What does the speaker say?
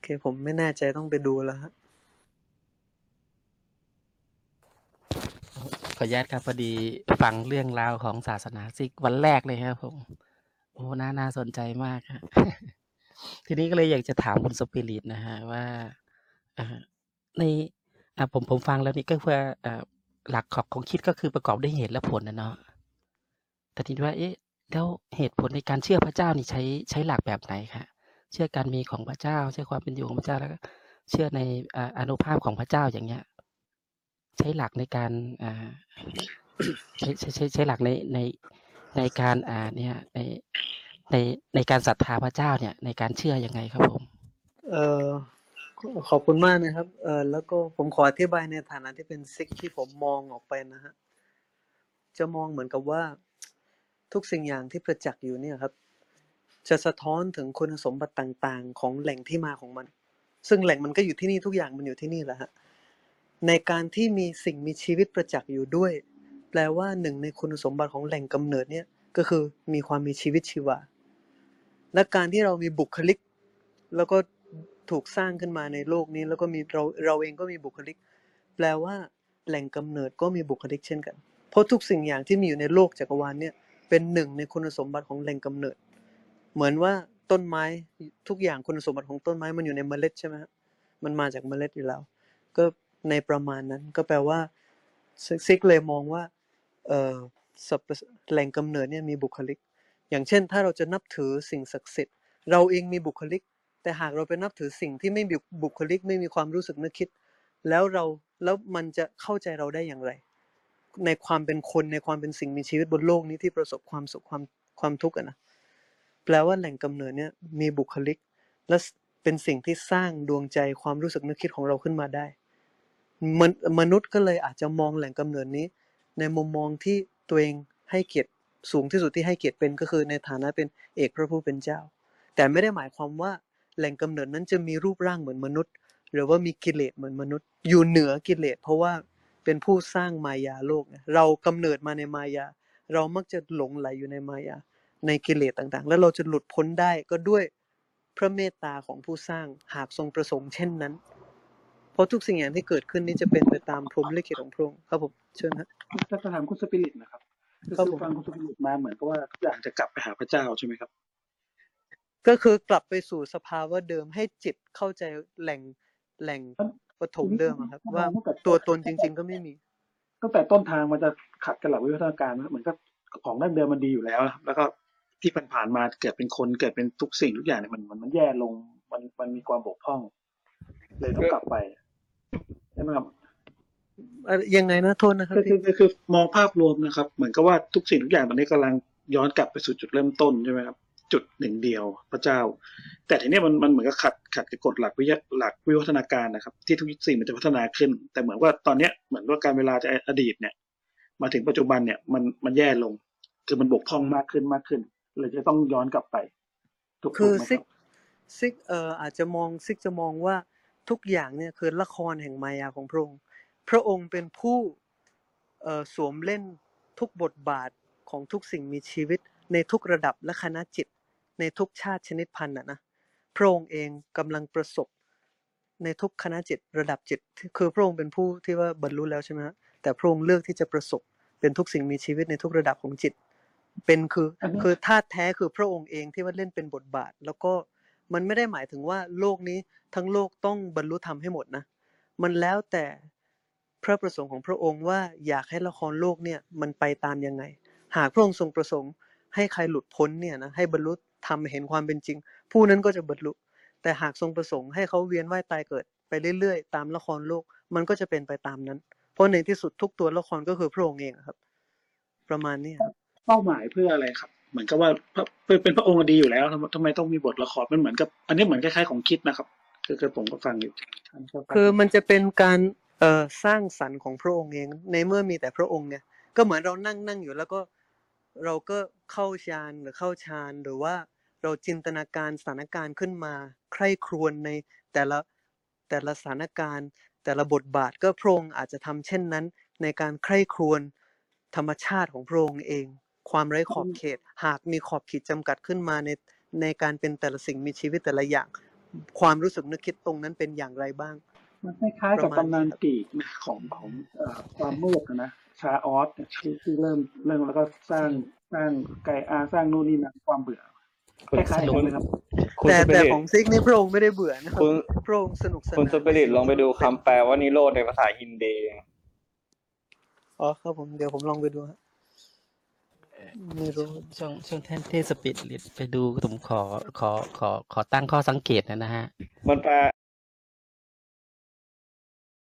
เคผมไม่แน่ใจต้องไปดูแล้วฮะขออนุญาตครับพอดีฟังเรื่องราวของศาสนาซิกวันแรกเลยครับผมโอ้น่าสนใจมากครับ ทีนี้ก็เลยอยากจะถามคุณสปิริตนะฮะว่าในผมฟังแล้วนี่ก็เพื่อหลักของคิดก็คือประกอบด้วยเหตุและผลนะเนาะแต่ทีนี้ว่าเอ๊ะแล้วเหตุผลในการเชื่อพระเจ้านี่ใช้หลักแบบไหนครับเชื่อการมีของพระเจ้าเชื่อความเป็นอยู่ของพระเจ้าแล้วก็เชื่อในอานุภาพของพระเจ้าอย่างเงี้ยใช้หลักในการใช้หลักในการเนี่ยในในการศรัทธาพระเจ้าเนี่ยในการเชื่อยังไงครับผมเอ่อขอบคุณมากนะครับแล้วก็ผมขออธิบายในฐานะที่เป็นซิกที่ผมมองออกไปนะฮะจะมองเหมือนกับว่าทุกสิ่งอย่างที่ประจักษ์อยู่เนี่ยครับจะสะท้อนถึงคุณสมบัติต่างๆของแหล่งที่มาของมันซึ่งแหล่งมันก็อยู่ที่นี่ทุกอย่างมันอยู่ที่นี่แหละฮะในการที่มีสิ่งมีชีวิตประจักษ์อยู่ด้วยแปลว่าหนึ่งในคุณสมบัติของแหล่งกำเนิดเนี่ยก็คือมีความมีชีวิตชีวาและการที่เรามีบุคลิกแล้วก็ถูกสร้างขึ้นมาในโลกนี้แล้วก็มีเราเองก็มีบุคลิกแปลว่าแหล่งกำเนิดก็มีบุคลิกเช่นกันเพราะทุกสิ่งอย่างที่มีอยู่ในโลกจักรวาลเนี่ยเป็นหนึ่งในคุณสมบัติของแหล่งกำเนิดเหมือนว่าต้นไม้ทุกอย่างคุณสมบัติของต้นไม้มันอยู่ในเมล็ดใช่ไหมฮะมันมาจากเมล็ดอยู่แล้วก็ในประมาณนั้นก็แปลว่าซิกเลยมองว่าเอ่อแหล่งกำเนิดเนี่ยมีบุคลิกอย่างเช่นถ้าเราจะนับถือสิ่งศักดิ์สิทธิ์เราเองมีบุคลิกแต่หากเราไปนับถือสิ่งที่ไม่มีบุคลิกไม่มีความรู้สึกนึกคิดแล้วมันจะเข้าใจเราได้อย่างไรในความเป็นคนในความเป็นสิ่งมีชีวิตบนโลกนี้ที่ประสบความสุขความทุกข์นะแปลว่าแหล่งกำเนิดเนี่ยมีบุคลิกและเป็นสิ่งที่สร้างดวงใจความรู้สึกนึกคิดของเราขึ้นมาได้มนุษย์ก็เลยอาจจะมองแหล่งกำเนิดนี้ในมุมมองที่ตัวเองให้เกียรติสูงที่สุดที่ให้เกียรติเป็นก็คือในฐานะเป็นเอกพระผู้เป็นเจ้าแต่ไม่ได้หมายความว่าแหล่งกำเนิดนั้นจะมีรูปร่างเหมือนมนุษย์หรือว่ามีกิเลสเหมือนมนุษย์อยู่เหนือกิเลสเพราะว่าเป็นผู้สร้างมายาโลกเรากำเนิดมาในมายาเรามักจะหลงไหลอยู่ในมายาในกิเลสต่างๆแล้วเราจะหลุดพ้นได้ก็ด้วยพระเมตตาของผู้สร้างหากทรงประสงค์เช่นนั้นเพราะทุกสิ่งอย่างที่เกิดขึ้นนี้จะเป็นไปตามพรหมลิขิตของพระองค์ครับผมเชิญฮะจะถามคุณสปิริตนะครับคือฟังคุณสปิริตมาเหมือนกับว่าทุกอย่างจะกลับไปหาพระเจ้าใช่ไหมครับก็คือกลับไปสู่สภาวะเดิมให้จิตเข้าใจแหล่งปฐมเดิมครับว่าตัวตนจริงๆก็ไม่มีตั้งแต่ต้นทางมันจะขัดกับหลักวิวัฒนาการเหมือนกับของดั้งเดิมมันดีอยู่แล้วแล้วก็ที่ผ่านมาเกิดเป็นคนเกิดเป็นทุกสิ่งทุกอย่างเนี่ยมันแย่ลงมันมีความบกพร่องเลยต้องกลับไปใช่ไหมครับยังไงนะโทษนะครับพี่คือมองภาพรวมนะครับเหมือนกับว่าทุกสิ่งทุกอย่างตอนนี้กำลังย้อนกลับไปสู่จุดเริ่มต้นใช่ไหมครับจุดหนึ่งเดียวพระเจ้าแต่ทีนี้มันเหมือนกับขัดกับกฎหลักวิวัฒนาการนะครับที่ทุกสิ่งมันจะพัฒนาขึ้นแต่เหมือนว่าตอนนี้เหมือนว่าการเวลาจะอดีตเนี่ยมาถึงปัจจุบันเนี่ยมันแย่ลงคือมันบกพร่องมากขึ้นเลยจะต้องย้อนกลับไปถูกคือไหมครับซิกอาจจะมองซิกจะมองว่าทุกอย่างเนี่ยคือละครแห่งมายาของพระองค์พระองค์เป็นผู้สวมเล่นทุกบทบาทของทุกสิ่งมีชีวิตในทุกระดับและคณะจิตในทุกชาติชนิดพันธุ์นะพระองค์เองกำลังประสบในทุกคณะจิตระดับจิตคือพระองค์เป็นผู้ที่ว่าบรรลุแล้วใช่ไหมฮะแต่พระองค์เลือกที่จะประสบเป็นทุกสิ่งมีชีวิตในทุกระดับของจิตเป็นคือธาตุแท้คือพระองค์เองที่ว่าเล่นเป็นบทบาทแล้วก็มันไม่ได้หมายถึงว่าโลกนี้ทั้งโลกต้องบรรลุธรรมให้หมดนะมันแล้วแต่พระประสงค์ของพระองค์ว่าอยากให้ละครโลกเนี่ยมันไปตามยังไงหากพระองค์ทรงประสงค์ให้ใครหลุดพ้นเนี่ยนะให้บรรลุธรรมเห็นความเป็นจริงผู้นั้นก็จะบรรลุแต่หากทรงประสงค์ให้เขาเวียนว่ายตายเกิดไปเรื่อยๆตามละครโลกมันก็จะเป็นไปตามนั้นเพราะในที่สุดทุกตัวละครก็คือพระองค์เองครับประมาณนี้ครับเป้าหมายเพื่ออะไรครับเหมือนกับว่าเป็นพระองค์ดีอยู่แล้วทำไมต้องมีบทละครมันเหมือนกับอันนี้เหมือนคล้ายๆของคิดนะครับคือผมก็ฟังอยู่คือมันจะเป็นการสร้างสรรค์ของพระองค์เองในเมื่อมีแต่พระองค์เนี่ยก็เหมือนเรานั่งอยู่แล้วก็เราก็เข้าฌานหรือเข้าฌานหรือว่าเราจินตนาการสถานการณ์ขึ้นมาใคร่ครวญในแต่ละแต่ละสถานการณ์แต่ละบทบาทก็พระองค์อาจจะทำเช่นนั้นในการใคร่ครวญธรรมชาติของพระองค์เองความไร้ขอบเขตหากมีขอบเขตจำกัดขึ้นมาในการเป็นแต่ละสิ่งมีชีวิตแต่ละอย่างความรู้สึกนึกคิดตรงนั้นเป็นอย่างไรบ้างมันคล้ายๆกับตำนานกรีกนะของความมืดนะชาออสเนี่ยที่เริ่มแล้วก็สร้างไก่อาสร้างนู่นนี่นั่นความเบื่อคล้ายๆกันเลยครับคุณแต่สปิแต่ริตของซิกนี่พระองค์ไม่ได้เบื่อนะครับคุณพระองค์สนุกสนานคุณสปิริตลองไปดูคำแปลว่านิโรธในภาษาฮินดีอ๋อครับผมเดี๋ยวผมลองไปดูฮะไม่รู้ช่วงแท่นที่สปิริตไปดูผมขอตั้งข้อสังเกตนะฮะมันแปล